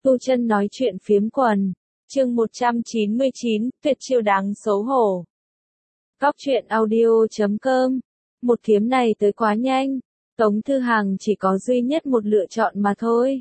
Tu Chân nói chuyện phiếm quần. Chương 199, tuyệt chiêu đáng xấu hổ. Góc truyện audio.com. Một kiếm này tới quá nhanh, Tống Thư Hàng chỉ có duy nhất một lựa chọn mà thôi.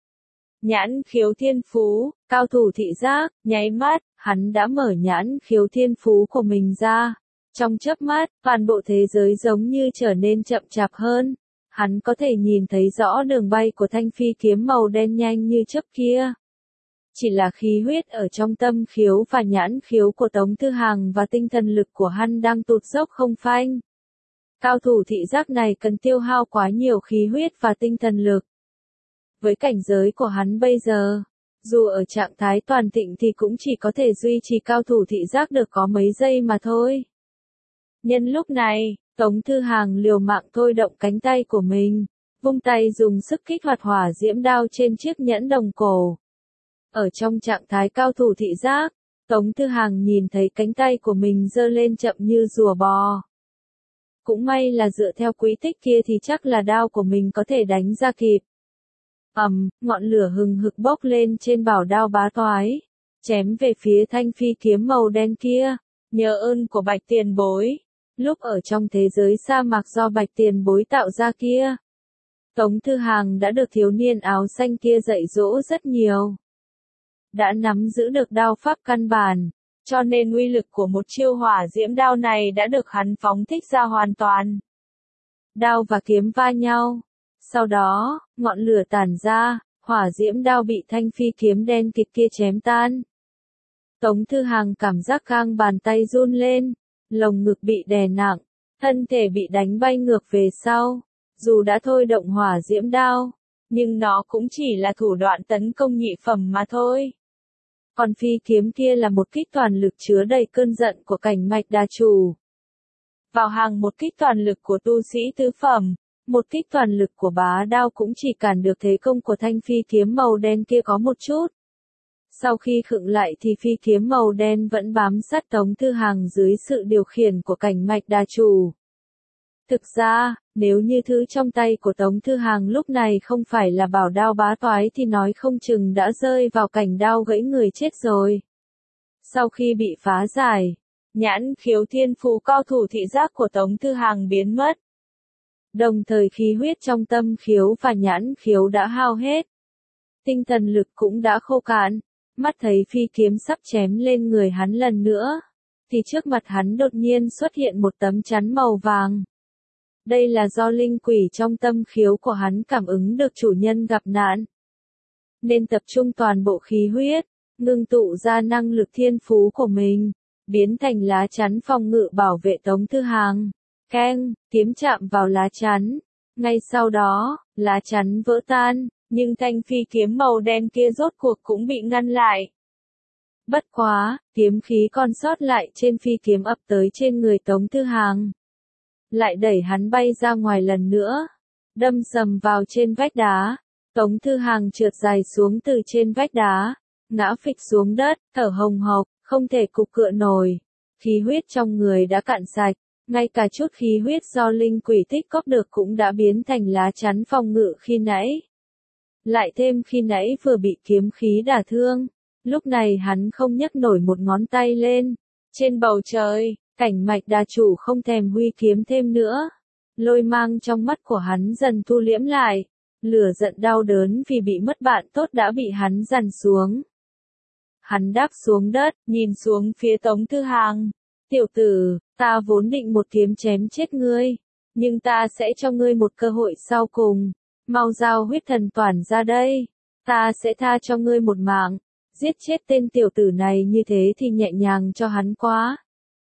Nhãn khiếu thiên phú, cao thủ thị giác, nháy mắt, hắn đã mở nhãn khiếu thiên phú của mình ra. Trong chớp mắt, toàn bộ thế giới giống như trở nên chậm chạp hơn. Hắn có thể nhìn thấy rõ đường bay của thanh phi kiếm màu đen nhanh như chớp kia. Chỉ là khí huyết ở trong tâm khiếu và nhãn khiếu của Tống Thư Hàng và tinh thần lực của hắn đang tụt dốc không phanh. Cao thủ thị giác này cần tiêu hao quá nhiều khí huyết và tinh thần lực. Với cảnh giới của hắn bây giờ, dù ở trạng thái toàn thịnh thì cũng chỉ có thể duy trì cao thủ thị giác được có mấy giây mà thôi. Nhân lúc này, Tống Thư Hàng liều mạng thôi động cánh tay của mình, vung tay dùng sức kích hoạt hỏa diễm đao trên chiếc nhẫn đồng cổ. Ở trong trạng thái cao thủ thị giác, Tống Thư Hàng nhìn thấy cánh tay của mình giơ lên chậm như rùa bò. Cũng may là dựa theo quỹ tích kia thì chắc là đao của mình có thể đánh ra kịp. Ngọn lửa hừng hực bốc lên trên bảo đao bá toái, chém về phía thanh phi kiếm màu đen kia. Nhờ ơn của Bạch Tiền Bối, lúc ở trong thế giới sa mạc do Bạch Tiền Bối tạo ra kia, Tống Thư Hàng đã được thiếu niên áo xanh kia dạy dỗ rất nhiều. Đã nắm giữ được đao pháp căn bản, cho nên uy lực của một chiêu hỏa diễm đao này đã được hắn phóng thích ra hoàn toàn. Đao và kiếm va nhau. Sau đó, ngọn lửa tản ra, hỏa diễm đao bị thanh phi kiếm đen kịt kia chém tan. Tống Thư Hàng cảm giác gang bàn tay run lên, lồng ngực bị đè nặng, thân thể bị đánh bay ngược về sau. Dù đã thôi động hỏa diễm đao, nhưng nó cũng chỉ là thủ đoạn tấn công nhị phẩm mà thôi. Còn phi kiếm kia là một kích toàn lực chứa đầy cơn giận của cảnh mạch đà chủ. Vào hàng một kích toàn lực của tu sĩ tứ phẩm, một kích toàn lực của bá đao cũng chỉ cản được thế công của thanh phi kiếm màu đen kia có một chút. Sau khi khựng lại thì phi kiếm màu đen vẫn bám sát Tống Thư Hàng dưới sự điều khiển của cảnh mạch đà chủ. Thực ra, nếu như thứ trong tay của Tống Thư Hàng lúc này không phải là bảo đao bá toái thì nói không chừng đã rơi vào cảnh đao gãy người chết rồi. Sau khi bị phá giải, nhãn khiếu thiên phú cao thủ thị giác của Tống Thư Hàng biến mất. Đồng thời khí huyết trong tâm khiếu và nhãn khiếu đã hao hết. Tinh thần lực cũng đã khô cạn, mắt thấy phi kiếm sắp chém lên người hắn lần nữa, thì trước mặt hắn đột nhiên xuất hiện một tấm chắn màu vàng. Đây là do linh quỷ trong tâm khiếu của hắn cảm ứng được chủ nhân gặp nạn, nên tập trung toàn bộ khí huyết, ngưng tụ ra năng lực thiên phú của mình, biến thành lá chắn phòng ngự bảo vệ Tống Thư Hàng. Keng, kiếm chạm vào lá chắn. Ngay sau đó, lá chắn vỡ tan, nhưng thanh phi kiếm màu đen kia rốt cuộc cũng bị ngăn lại. Bất quá, kiếm khí còn sót lại trên phi kiếm ập tới trên người Tống Thư Hàng, lại đẩy hắn bay ra ngoài lần nữa, đâm sầm vào trên vách đá. Tống Thư Hàng trượt dài xuống từ trên vách đá, ngã phịch xuống đất, thở hồng hộc, không thể cục cựa nổi. Khí huyết trong người đã cạn sạch, ngay cả chút khí huyết do linh quỷ tích góp được cũng đã biến thành lá chắn phòng ngự khi nãy. Lại thêm khi nãy vừa bị kiếm khí đả thương, lúc này hắn không nhấc nổi một ngón tay lên. Trên bầu trời, cảnh mạch đà chủ không thèm huy kiếm thêm nữa. Lôi mang trong mắt của hắn dần thu liễm lại. Lửa giận đau đớn vì bị mất bạn tốt đã bị hắn dằn xuống. Hắn đáp xuống đất, nhìn xuống phía Tống Thư Hàng. Tiểu tử, ta vốn định một kiếm chém chết ngươi, nhưng ta sẽ cho ngươi một cơ hội sau cùng. Mau giao huyết thần toản ra đây, ta sẽ tha cho ngươi một mạng. Giết chết tên tiểu tử này như thế thì nhẹ nhàng cho hắn quá.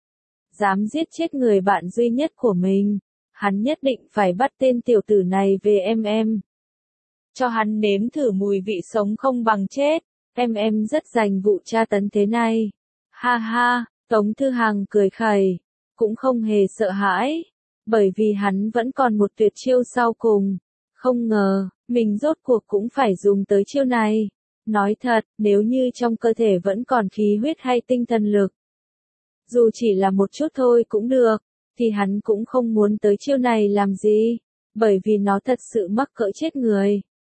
Dám giết chết người bạn duy nhất của mình, hắn nhất định phải bắt tên tiểu tử này về em. Cho hắn nếm thử mùi vị sống không bằng chết, em rất dành vụ tra tấn thế này. Ha ha, Tống Thư Hàng cười khẩy, cũng không hề sợ hãi, bởi vì hắn vẫn còn một tuyệt chiêu sau cùng. Không ngờ, mình rốt cuộc cũng phải dùng tới chiêu này. Nói thật, nếu như trong cơ thể vẫn còn khí huyết hay tinh thần lực, dù chỉ là một chút thôi cũng được, thì hắn cũng không muốn tới chiêu này làm gì, bởi vì nó thật sự mắc cỡ chết người.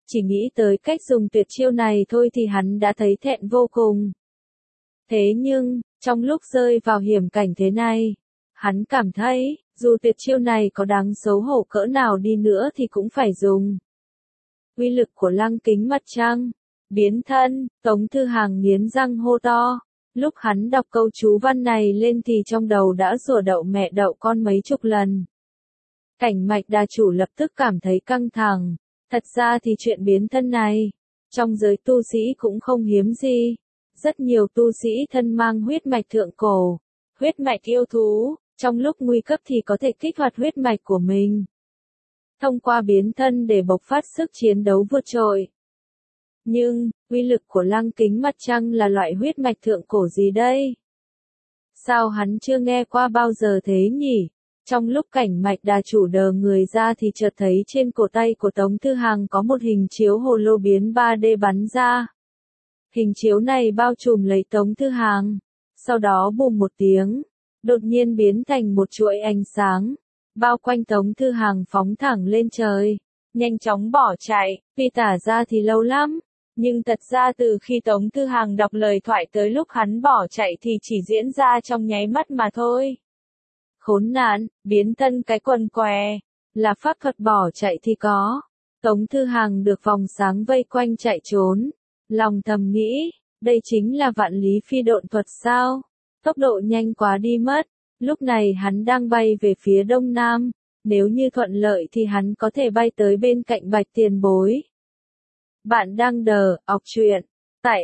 Chỉ nghĩ tới cách dùng tuyệt chiêu này thôi thì hắn đã thấy thẹn vô cùng. Thế nhưng, trong lúc rơi vào hiểm cảnh thế này, hắn cảm thấy, dù tuyệt chiêu này có đáng xấu hổ cỡ nào đi nữa thì cũng phải dùng. Uy lực của lăng kính mặt trăng, biến thân, Tống Thư Hàng nghiến răng hô to. Lúc hắn đọc câu chú văn này lên thì trong đầu đã rủa đậu mẹ đậu con mấy chục lần. Cảnh Mạch Đà chủ lập tức cảm thấy căng thẳng. Thật ra thì chuyện biến thân này, trong giới tu sĩ cũng không hiếm gì. Rất nhiều tu sĩ thân mang huyết mạch thượng cổ, huyết mạch yêu thú, trong lúc nguy cấp thì có thể kích hoạt huyết mạch của mình. Thông qua biến thân để bộc phát sức chiến đấu vượt trội. Nhưng, uy lực của lăng kính mặt trăng là loại huyết mạch thượng cổ gì đây? Sao hắn chưa nghe qua bao giờ thế nhỉ? Trong lúc Cảnh Mạch Đà chủ đờ người ra thì chợt thấy trên cổ tay của Tống Thư Hàng có một hình chiếu hồ lô biến 3D bắn ra. Hình chiếu này bao trùm lấy Tống Thư Hàng. Sau đó bùm một tiếng, đột nhiên biến thành một chuỗi ánh sáng, bao quanh Tống Thư Hàng phóng thẳng lên trời, nhanh chóng bỏ chạy. Tuy tả ra thì lâu lắm, nhưng thật ra từ khi Tống Thư Hàng đọc lời thoại tới lúc hắn bỏ chạy thì chỉ diễn ra trong nháy mắt mà thôi. Khốn nạn, biến thân cái quần què, là pháp thuật bỏ chạy thì có. Tống Thư Hàng được vòng sáng vây quanh chạy trốn, lòng thầm nghĩ, đây chính là vạn lý phi độn thuật sao? Tốc độ nhanh quá đi mất. Lúc này hắn đang bay về phía đông nam, nếu như thuận lợi thì hắn có thể bay tới bên cạnh Bạch Tiền Bối. Bạn đang đọc truyện tại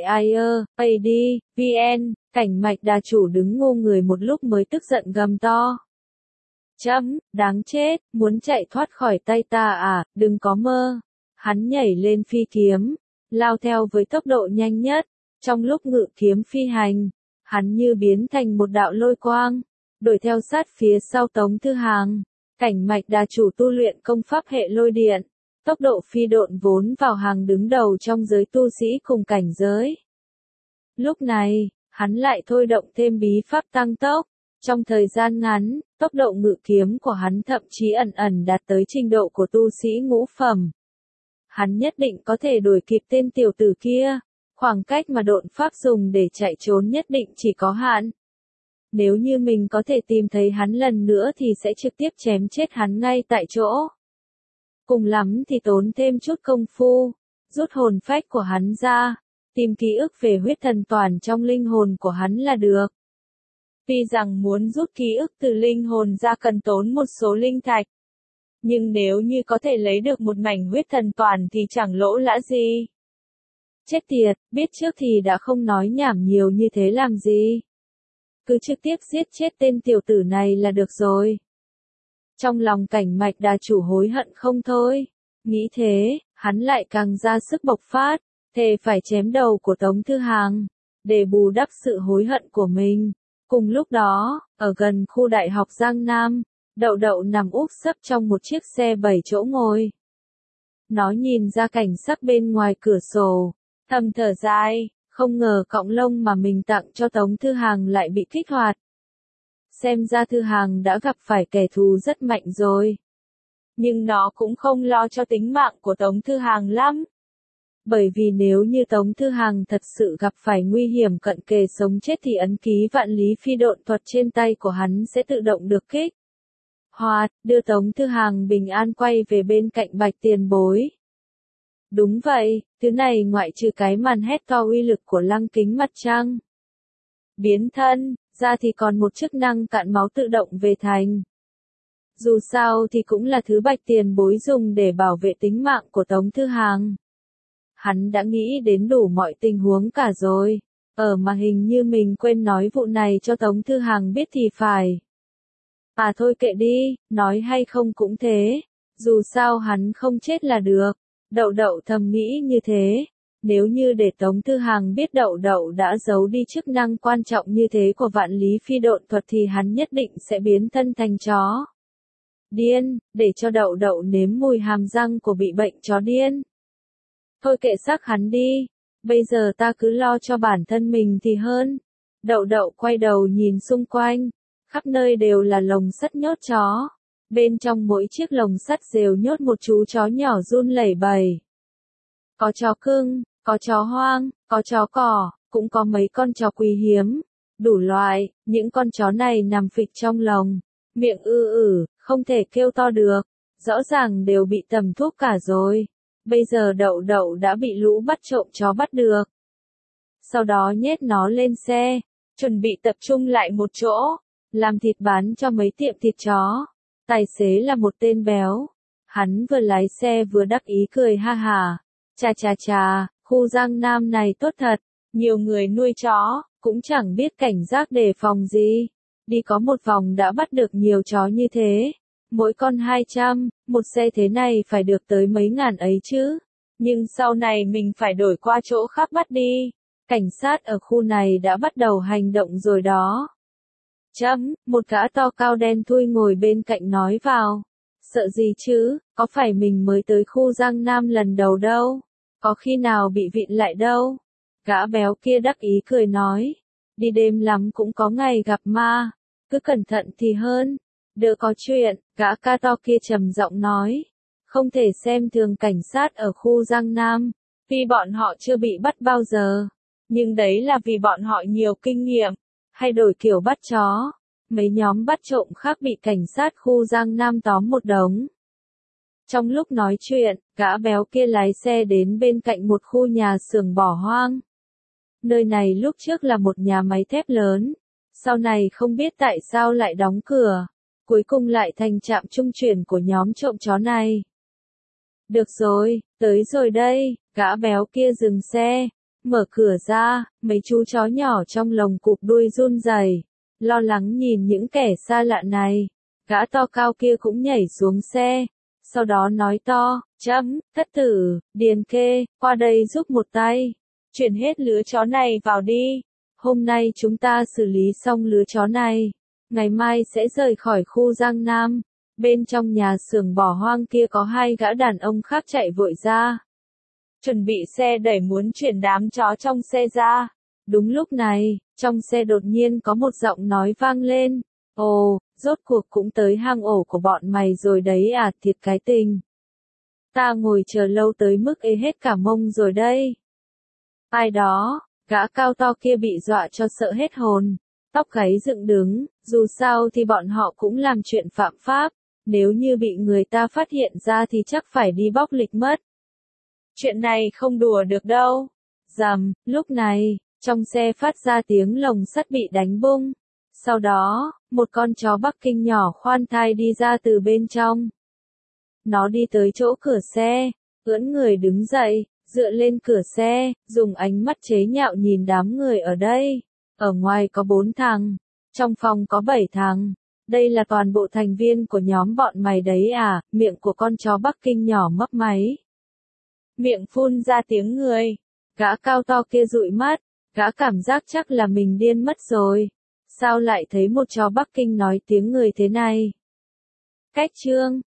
IE/AD/VN, Cảnh Mạch Đà chủ đứng ngô người một lúc mới tức giận gầm to. Đáng chết, muốn chạy thoát khỏi tay ta à, đừng có mơ. Hắn nhảy lên phi kiếm, lao theo với tốc độ nhanh nhất. Trong lúc ngự kiếm phi hành, hắn như biến thành một đạo lôi quang, đuổi theo sát phía sau Tống Thư Hàng. Cảnh Mạch Đà chủ tu luyện công pháp hệ lôi điện, tốc độ phi độn vốn vào hàng đứng đầu trong giới tu sĩ cùng cảnh giới. Lúc này, hắn lại thôi động thêm bí pháp tăng tốc. Trong thời gian ngắn, tốc độ ngự kiếm của hắn thậm chí ẩn ẩn đạt tới trình độ của tu sĩ ngũ phẩm. Hắn nhất định có thể đuổi kịp tên tiểu tử kia. Khoảng cách mà độn pháp dùng để chạy trốn nhất định chỉ có hạn. Nếu như mình có thể tìm thấy hắn lần nữa thì sẽ trực tiếp chém chết hắn ngay tại chỗ. Cùng lắm thì tốn thêm chút công phu, rút hồn phách của hắn ra, tìm ký ức về huyết thần toàn trong linh hồn của hắn là được. Tuy rằng muốn rút ký ức từ linh hồn ra cần tốn một số linh thạch, nhưng nếu như có thể lấy được một mảnh huyết thần toàn thì chẳng lỗ lã gì. Chết tiệt, biết trước thì đã không nói nhảm nhiều như thế làm gì. Cứ trực tiếp giết chết tên tiểu tử này là được rồi. Trong lòng Cảnh Mạch Đà chủ hối hận không thôi. Nghĩ thế, hắn lại càng ra sức bộc phát, thề phải chém đầu của Tống Thư Hàng, để bù đắp sự hối hận của mình. Cùng lúc đó, ở gần khu đại học Giang Nam, Đậu Đậu nằm úp sấp trong một chiếc xe 7 chỗ ngồi. Nó nhìn ra cảnh sắc bên ngoài cửa sổ, thầm thở dài, không ngờ cọng lông mà mình tặng cho Tống Thư Hàng lại bị kích hoạt. Xem ra Thư Hàng đã gặp phải kẻ thù rất mạnh rồi. Nhưng nó cũng không lo cho tính mạng của Tống Thư Hàng lắm. Bởi vì nếu như Tống Thư Hàng thật sự gặp phải nguy hiểm cận kề sống chết thì ấn ký vạn lý phi độn thuật trên tay của hắn sẽ tự động được kích hoạt, đưa Tống Thư Hàng bình an quay về bên cạnh Bạch Tiền Bối. Đúng vậy, thứ này ngoại trừ cái màn hét to uy lực của lăng kính mặt trăng biến thân, ra thì còn một chức năng cạn máu tự động về thành. Dù sao thì cũng là thứ Bạch Tiền Bối dùng để bảo vệ tính mạng của Tống Thư Hàng. Hắn đã nghĩ đến đủ mọi tình huống cả rồi. Mà hình như mình quên nói vụ này cho Tống Thư Hàng biết thì phải. À thôi kệ đi, nói hay không cũng thế. Dù sao hắn không chết là được. Đậu Đậu thầm nghĩ như thế. Nếu như để Tống Thư Hàng biết Đậu Đậu đã giấu đi chức năng quan trọng như thế của vạn lý phi độn thuật thì hắn nhất định sẽ biến thân thành chó điên, để cho Đậu Đậu nếm mùi hàm răng của bị bệnh chó điên. Thôi kệ xác hắn đi, bây giờ ta cứ lo cho bản thân mình thì hơn. Đậu Đậu quay đầu nhìn xung quanh, khắp nơi đều là lồng sắt nhốt chó. Bên trong mỗi chiếc lồng sắt đều nhốt một chú chó nhỏ run lẩy bẩy. có chó cưng, có chó hoang, có chó cỏ, cũng có mấy con chó quý hiếm, đủ loại, những con chó này nằm phịch trong lồng, miệng không thể kêu to được, rõ ràng đều bị tẩm thuốc cả rồi. Bây giờ Đậu Đậu đã bị lũ bắt trộm chó bắt được. Sau đó nhét nó lên xe, chuẩn bị tập trung lại một chỗ, làm thịt bán cho mấy tiệm thịt chó. Tài xế là một tên béo. Hắn vừa lái xe vừa đắc ý cười ha hả. Chà, khu Giang Nam này tốt thật, nhiều người nuôi chó, cũng chẳng biết cảnh giác đề phòng gì. Đi có một vòng đã bắt được nhiều chó như thế. Mỗi con 200, một xe thế này phải được tới mấy ngàn ấy chứ. Nhưng sau này mình phải đổi qua chỗ khác bắt đi. Cảnh sát ở khu này đã bắt đầu hành động rồi đó. Một gã to cao đen thui ngồi bên cạnh nói vào. Sợ gì chứ, có phải mình mới tới khu Giang Nam lần đầu đâu. Có khi nào bị vịn lại đâu. Gã béo kia đắc ý cười nói. Đi đêm lắm cũng có ngày gặp ma. Cứ cẩn thận thì hơn. Đỡ có chuyện, gã ca to kia trầm giọng nói. Không thể xem thường cảnh sát ở khu Giang Nam. Vì bọn họ chưa bị bắt bao giờ. Nhưng đấy là vì bọn họ nhiều kinh nghiệm. Hay đổi kiểu bắt chó. Mấy nhóm bắt trộm khác bị cảnh sát khu Giang Nam tóm một đống. Trong lúc nói chuyện, gã béo kia lái xe đến bên cạnh một khu nhà xưởng bỏ hoang. Nơi này lúc trước là một nhà máy thép lớn. Sau này không biết tại sao lại đóng cửa. Cuối cùng lại thành trạm trung chuyển của nhóm trộm chó này. Được rồi, tới rồi đây, gã béo kia dừng xe, mở cửa ra, mấy chú chó nhỏ trong lồng cụp đuôi run rẩy, lo lắng nhìn những kẻ xa lạ này. Gã to cao kia cũng nhảy xuống xe, sau đó nói to, thất tử, điền kê, qua đây giúp một tay, chuyển hết lứa chó này vào đi. Hôm nay chúng ta xử lý xong lứa chó này. Ngày mai sẽ rời khỏi khu Giang Nam. Bên trong nhà xưởng bỏ hoang kia có hai gã đàn ông khác chạy vội ra. Chuẩn bị xe đẩy muốn chuyển đám chó trong xe ra. Đúng lúc này, trong xe đột nhiên có một giọng nói vang lên. Ồ, rốt cuộc cũng tới hang ổ của bọn mày rồi đấy à, thiệt cái tình. Ta ngồi chờ lâu tới mức ê hết cả mông rồi đây. Ai đó, gã cao to kia bị dọa cho sợ hết hồn. Tóc gáy dựng đứng, dù sao thì bọn họ cũng làm chuyện phạm pháp, nếu như bị người ta phát hiện ra thì chắc phải đi bóc lịch mất. Chuyện này không đùa được đâu. Rầm, lúc này, trong xe phát ra tiếng lồng sắt bị đánh bung. Sau đó, một con chó Bắc Kinh nhỏ khoan thai đi ra từ bên trong. Nó đi tới chỗ cửa xe, ưỡn người đứng dậy, dựa lên cửa xe, dùng ánh mắt chế nhạo nhìn đám người ở đây. Ở ngoài có 4 thằng, trong phòng có 7 thằng. Đây là toàn bộ thành viên của nhóm bọn mày đấy à, miệng của con chó Bắc Kinh nhỏ mấp máy. Miệng phun ra tiếng người. Gã cao to kia dụi mắt, gã cảm giác chắc là mình điên mất rồi. Sao lại thấy một chó Bắc Kinh nói tiếng người thế này? Cách chương